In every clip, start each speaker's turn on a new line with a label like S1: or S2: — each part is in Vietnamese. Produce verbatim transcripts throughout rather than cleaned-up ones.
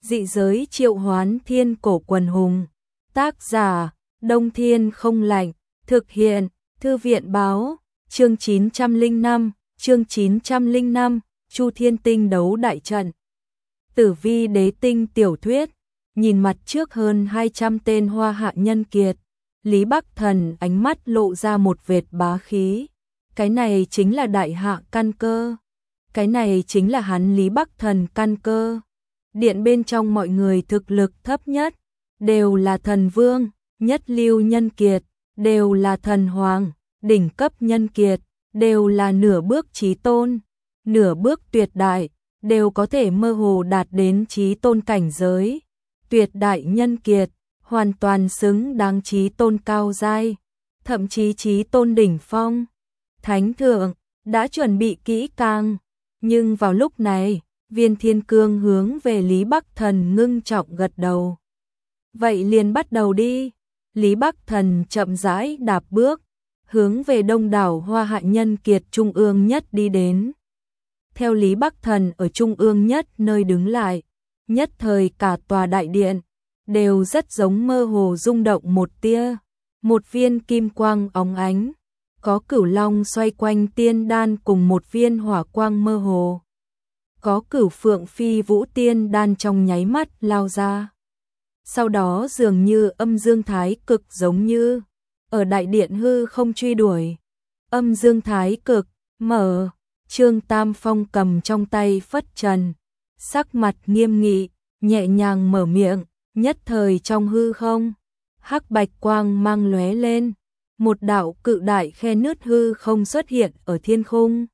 S1: Dị giới triệu hoán thiên cổ quần hùng. Tác giả, Đông Thiên không lạnh. Thực hiện, Thư viện báo. Chương chín trăm lẻ năm, chương chín trăm lẻ năm, Chu Thiên Tinh đấu đại trận. Tử Vi đế tinh tiểu thuyết. Nhìn mặt trước hơn hai trăm tên hoa hạ nhân kiệt, Lý Bắc Thần ánh mắt lộ ra một vệt bá khí. Cái này chính là đại hạ căn cơ. Cái này chính là hắn Lý Bắc Thần căn cơ. Điện bên trong mọi người thực lực thấp nhất, đều là thần vương, nhất lưu nhân kiệt, đều là thần hoàng, đỉnh cấp nhân kiệt, đều là nửa bước chí tôn, nửa bước tuyệt đại, đều có thể mơ hồ đạt đến chí tôn cảnh giới. Tuyệt đại nhân kiệt, hoàn toàn xứng đáng chí tôn cao giai, thậm chí chí tôn đỉnh phong. Thánh thượng đã chuẩn bị kỹ càng, nhưng vào lúc này, Viên Thiên Cương hướng về Lý Bắc Thần ngưng trọng gật đầu. Vậy liền bắt đầu đi. Lý Bắc Thần chậm rãi đạp bước, hướng về đông đảo hoa hạ nhân kiệt trung ương nhất đi đến. Theo Lý Bắc Thần ở trung ương nhất nơi đứng lại, nhất thời cả tòa đại điện đều rất giống mơ hồ rung động một tia, một viên kim quang óng ánh, có cửu long xoay quanh tiên đan cùng một viên hỏa quang mơ hồ. Có cửu phượng phi vũ tiên đan trong nháy mắt lao ra. Sau đó dường như âm dương thái cực giống như ở đại điện hư không truy đuổi. Âm dương thái cực mở, Trương Tam Phong cầm trong tay phất trần, sắc mặt nghiêm nghị, nhẹ nhàng mở miệng, nhất thời trong hư không, hắc bạch quang mang lóe lên, một đạo cự đại khe nứt hư không xuất hiện ở thiên khung.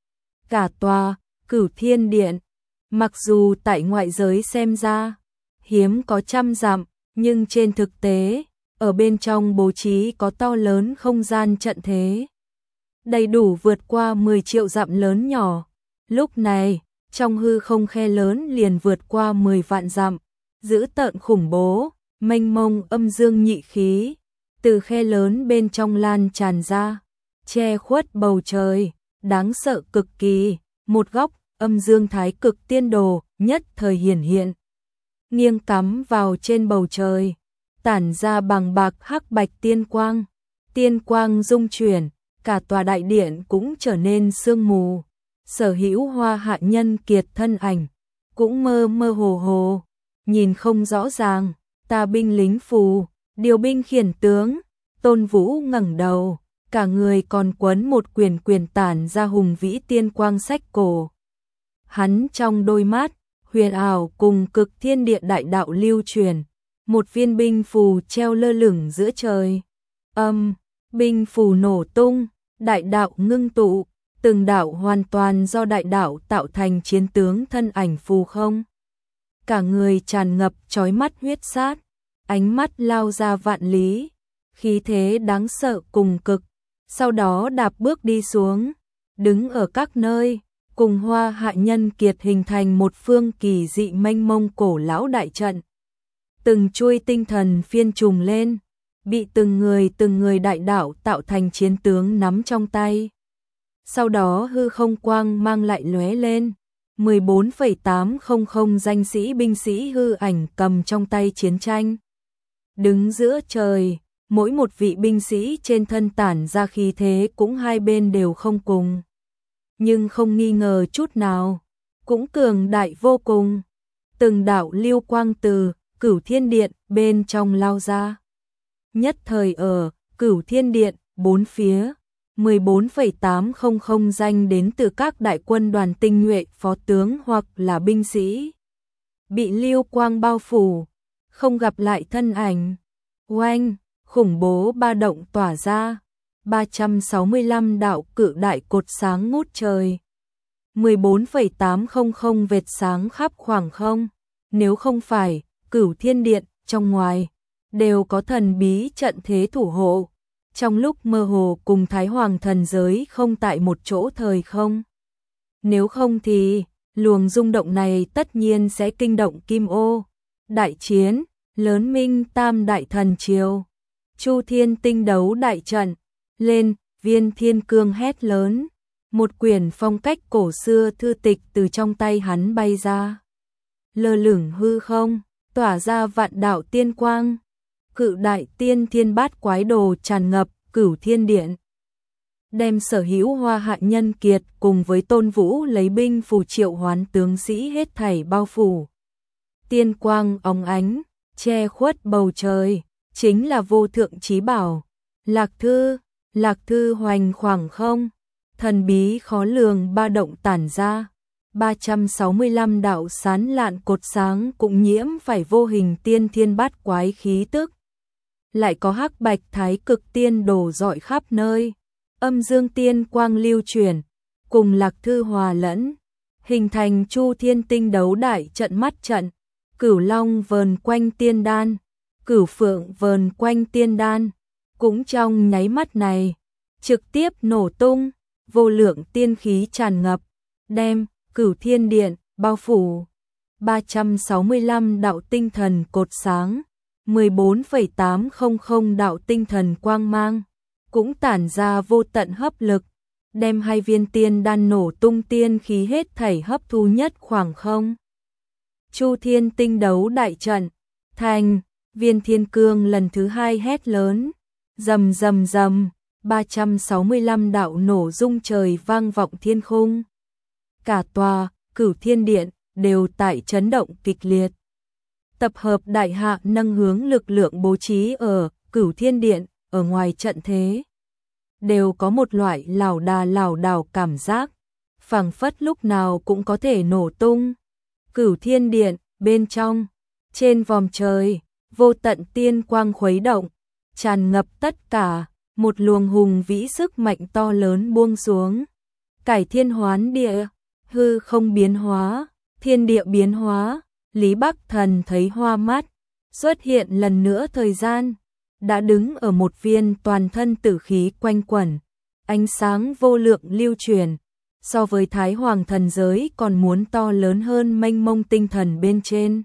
S1: Cả tòa Cửu Thiên Điện, mặc dù tại ngoại giới xem ra hiếm có trăm dặm, nhưng trên thực tế, ở bên trong bố trí có to lớn không gian trận thế, đầy đủ vượt qua mười triệu dặm lớn nhỏ. Lúc này, trong hư không khe lớn liền vượt qua mười vạn dặm, dữ tợn khủng bố, mênh mông âm dương nhị khí, từ khe lớn bên trong lan tràn ra, che khuất bầu trời, đáng sợ cực kỳ. Một góc, âm dương thái cực tiên đồ, nhất thời hiển hiện, nghiêng cắm vào trên bầu trời, tản ra bằng bạc hắc bạch tiên quang, tiên quang dung chuyển, cả tòa đại điện cũng trở nên sương mù, sở hữu hoa hạ nhân kiệt thân ảnh, cũng mơ mơ hồ hồ, nhìn không rõ ràng. Ta binh lính phù, điều binh khiển tướng, Tôn Vũ ngẩng đầu, cả người còn quấn một quyền quyền tản ra hùng vĩ tiên quang sách cổ. Hắn trong đôi mắt, huyền ảo cùng cực thiên địa đại đạo lưu truyền, một viên binh phù treo lơ lửng giữa trời. Âm, binh phù nổ tung, đại đạo ngưng tụ, từng đạo hoàn toàn do đại đạo tạo thành chiến tướng thân ảnh phù không. Cả người tràn ngập chói mắt huyết sát, ánh mắt lao ra vạn lý, khí thế đáng sợ cùng cực. Sau đó đạp bước đi xuống, đứng ở các nơi, cùng hoa hạ nhân kiệt hình thành một phương kỳ dị mênh mông cổ lão đại trận. Từng chuôi tinh thần phiên trùng lên, bị từng người từng người đại đạo tạo thành chiến tướng nắm trong tay. Sau đó hư không quang mang lại lóe lên, mười bốn phẩy tám không không danh sĩ binh sĩ hư ảnh cầm trong tay chiến tranh. Đứng giữa trời, mỗi một vị binh sĩ trên thân tản ra khí thế cũng hai bên đều không cùng, nhưng không nghi ngờ chút nào, cũng cường đại vô cùng. Từng đạo lưu quang từ Cửu Thiên Điện bên trong lao ra. Nhất thời ở Cửu Thiên Điện bốn phía, mười bốn phẩy tám không không danh đến từ các đại quân đoàn tinh nhuệ phó tướng hoặc là binh sĩ, bị lưu quang bao phủ, không gặp lại thân ảnh. Oanh, khủng bố ba động tỏa ra, ba trăm sáu mươi lăm đạo cự đại cột sáng ngút trời, mười bốn phẩy tám không không vệt sáng khắp khoảng không. Nếu không phải Cửu Thiên Điện trong ngoài đều có thần bí trận thế thủ hộ, trong lúc mơ hồ cùng Thái Hoàng thần giới không tại một chỗ thời không. Nếu không thì luồng rung động này tất nhiên sẽ kinh động Kim Ô. Đại chiến lớn minh tam đại thần triều, Chu Thiên Tinh đấu đại trận lên. Viên Thiên Cương hét lớn, một quyển phong cách cổ xưa thư tịch từ trong tay hắn bay ra. lơ lửng hư không, tỏa ra vạn đạo tiên quang. Cự đại tiên thiên bát quái đồ tràn ngập Cửu Thiên Điện, đem sở hữu Hoa Hạ nhân kiệt cùng với Tôn Vũ lấy binh phù triệu hoán tướng sĩ hết thảy bao phủ. Tiên quang óng ánh, che khuất bầu trời, chính là vô thượng chí bảo. Lạc thư, lạc thư hoành khoảng không, thần bí khó lường ba động tản ra. ba trăm sáu mươi lăm đạo sán lạn cột sáng cũng nhiễm phải vô hình tiên thiên bát quái khí tức. Lại có hắc bạch thái cực tiên đồ rọi khắp nơi, âm dương tiên quang lưu chuyển, cùng lạc thư hòa lẫn, hình thành chu thiên tinh đấu đại trận mắt trận. Cửu long vờn quanh tiên đan, cửu phượng vờn quanh tiên đan, cũng trong nháy mắt này, trực tiếp nổ tung, vô lượng tiên khí tràn ngập, đem Cửu Thiên Điện bao phủ. ba trăm sáu mươi lăm đạo tinh thần cột sáng, mười bốn phẩy tám trăm đạo tinh thần quang mang, cũng tản ra vô tận hấp lực, đem hai viên tiên đan nổ tung tiên khí hết thảy hấp thu nhất khoảng không. Chu thiên tinh đấu đại trận, thành, Viên Thiên Cương lần thứ hai hét lớn, rầm rầm rầm, ba trăm sáu mươi lăm đạo nổ rung trời vang vọng thiên khung. Cả tòa Cửu Thiên Điện đều tại chấn động kịch liệt. Tập hợp đại hạ nâng hướng lực lượng bố trí ở Cửu Thiên Điện, ở ngoài trận thế, đều có một loại lảo đà lảo đảo cảm giác, phảng phất lúc nào cũng có thể nổ tung. Cửu Thiên Điện bên trong, trên vòm trời, vô tận tiên quang khuấy động, tràn ngập tất cả, một luồng hùng vĩ sức mạnh to lớn buông xuống. Cải thiên hoán địa, hư không biến hóa, thiên địa biến hóa, Lý Bắc Thần thấy hoa mắt, xuất hiện lần nữa thời gian, đã đứng ở một viên toàn thân tử khí quanh quẩn, ánh sáng vô lượng lưu truyền, so với Thái Hoàng thần giới còn muốn to lớn hơn mênh mông tinh thần bên trên.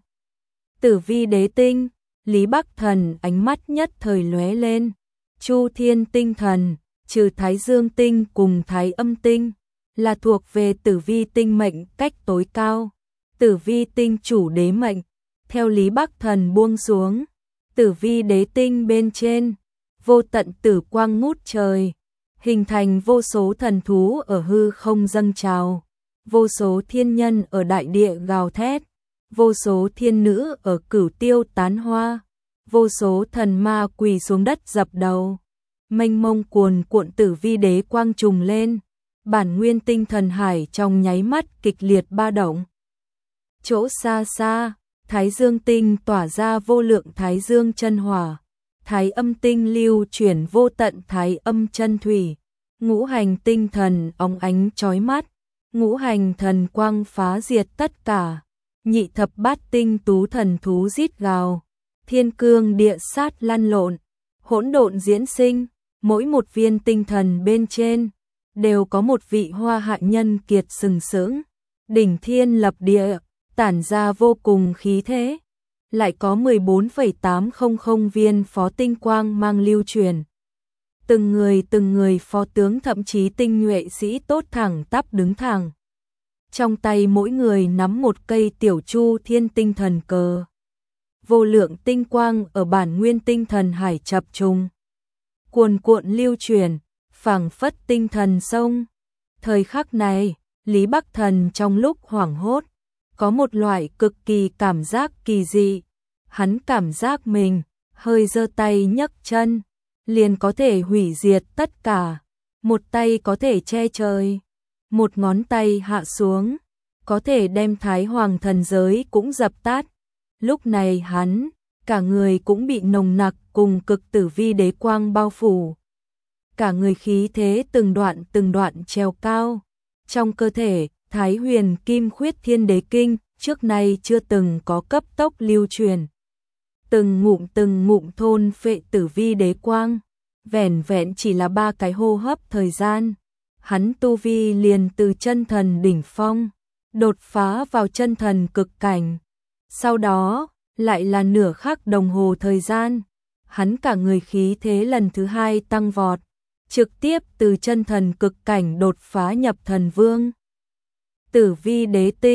S1: Tử vi đế tinh, Lý Bắc Thần ánh mắt nhất thời lóe lên, Chu Thiên tinh thần, trừ Thái Dương tinh cùng Thái Âm tinh, là thuộc về tử vi tinh mệnh cách tối cao. Tử vi tinh chủ đế mệnh, theo Lý Bắc Thần buông xuống, tử vi đế tinh bên trên, vô tận tử quang ngút trời, hình thành vô số thần thú ở hư không dâng trào, vô số thiên nhân ở đại địa gào thét, vô số thiên nữ ở cửu tiêu tán hoa, vô số thần ma quỳ xuống đất dập đầu. Mênh mông cuồn cuộn tử vi đế quang trùng lên, bản nguyên tinh thần hải trong nháy mắt kịch liệt ba động. Chỗ xa xa, Thái Dương tinh tỏa ra vô lượng Thái Dương chân hỏa, Thái Âm tinh lưu chuyển vô tận Thái Âm chân thủy, ngũ hành tinh thần óng ánh chói mắt, ngũ hành thần quang phá diệt tất cả, nhị thập bát tinh tú thần thú rít gào, thiên cương địa sát lăn lộn, hỗn độn diễn sinh, mỗi một viên tinh thần bên trên đều có một vị Hoa Hạ nhân kiệt sừng sững, đỉnh thiên lập địa, tản ra vô cùng khí thế, lại có mười bốn phẩy tám trăm viên phó tinh quang mang lưu truyền. Từng người từng người phó tướng thậm chí tinh nhuệ sĩ tốt thẳng tắp đứng thẳng. Trong tay mỗi người nắm một cây tiểu chu thiên tinh thần cờ. Vô lượng tinh quang ở bản nguyên tinh thần hải chập trùng, cuồn cuộn lưu truyền, phảng phất tinh thần sông. Thời khắc này, Lý Bắc Thần trong lúc hoảng hốt, có một loại cực kỳ cảm giác kỳ dị. Hắn cảm giác mình hơi giơ tay nhấc chân, liền có thể hủy diệt tất cả. Một tay có thể che trời, một ngón tay hạ xuống, có thể đem Thái Hoàng thần giới cũng dập tắt. Lúc này hắn, cả người cũng bị nồng nặc cùng cực tử vi đế quang bao phủ. Cả người khí thế từng đoạn từng đoạn treo cao. Trong cơ thể, Thái Huyền Kim Khuyết Thiên Đế Kinh trước nay chưa từng có cấp tốc lưu truyền. Từng ngụm từng ngụm thôn phệ tử vi đế quang, vẻn vẹn chỉ là ba cái hô hấp thời gian, hắn tu vi liền từ chân thần đỉnh phong đột phá vào chân thần cực cảnh. Sau đó, lại là nửa khắc đồng hồ thời gian, hắn cả người khí thế lần thứ hai tăng vọt, trực tiếp từ chân thần cực cảnh đột phá nhập thần vương. Tử vi đế tinh,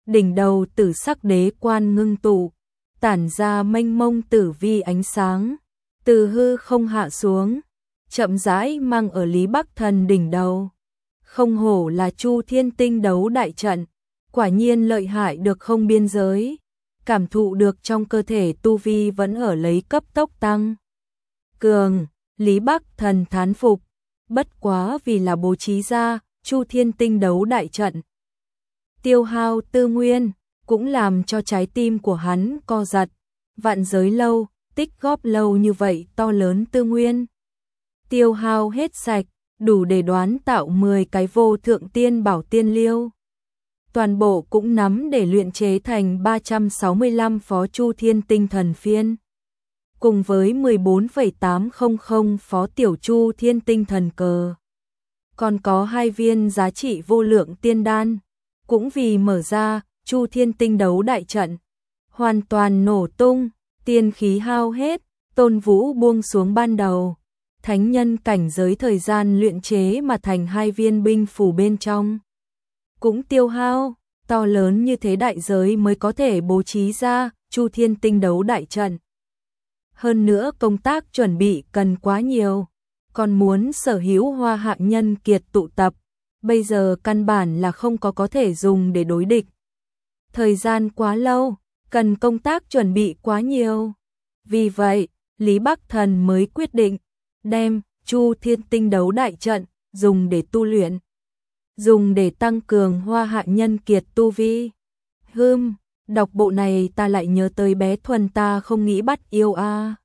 S1: đỉnh đầu tử sắc đế quan ngưng tụ, tản ra mênh mông tử vi ánh sáng, từ hư không hạ xuống, chậm rãi mang ở Lý Bắc Thần đỉnh đầu. Không hổ là Chu Thiên Tinh đấu đại trận, quả nhiên lợi hại được không biên giới, cảm thụ được trong cơ thể tu vi vẫn ở lấy cấp tốc tăng cường, Lý Bắc Thần thán phục, bất quá vì là bố trí ra Chu Thiên Tinh đấu đại trận. Tiêu hao tư nguyên, cũng làm cho trái tim của hắn co giật, vạn giới lâu, tích góp lâu như vậy to lớn tư nguyên. Tiêu hao hết sạch, đủ để đoán tạo mười cái vô thượng tiên bảo tiên liêu. Toàn bộ cũng nắm để luyện chế thành ba trăm sáu mươi lăm phó Chu Thiên Tinh thần phiên. Cùng với mười bốn phẩy tám trăm phó tiểu Chu Thiên Tinh thần cờ. Còn có hai viên giá trị vô lượng tiên đan. Cũng vì mở ra Chu Thiên Tinh đấu đại trận. Hoàn toàn nổ tung, tiên khí hao hết, Tôn Vũ buông xuống ban đầu. Thánh nhân cảnh giới thời gian luyện chế mà thành hai viên binh phủ bên trong. Cũng tiêu hao, to lớn như thế đại giới mới có thể bố trí ra Chu Thiên Tinh đấu đại trận. Hơn nữa công tác chuẩn bị cần quá nhiều, còn muốn sở hữu Hoa Hạ nhân kiệt tụ tập, bây giờ căn bản là không có có thể dùng để đối địch. Thời gian quá lâu, cần công tác chuẩn bị quá nhiều. Vì vậy, Lý Bắc Thần mới quyết định đem Chu Thiên Tinh đấu đại trận dùng để tu luyện, dùng để tăng cường Hoa Hạ nhân kiệt tu vi. Hừm, đọc bộ này ta lại nhớ tới bé Thuần ta không nghĩ bắt yêu a. À.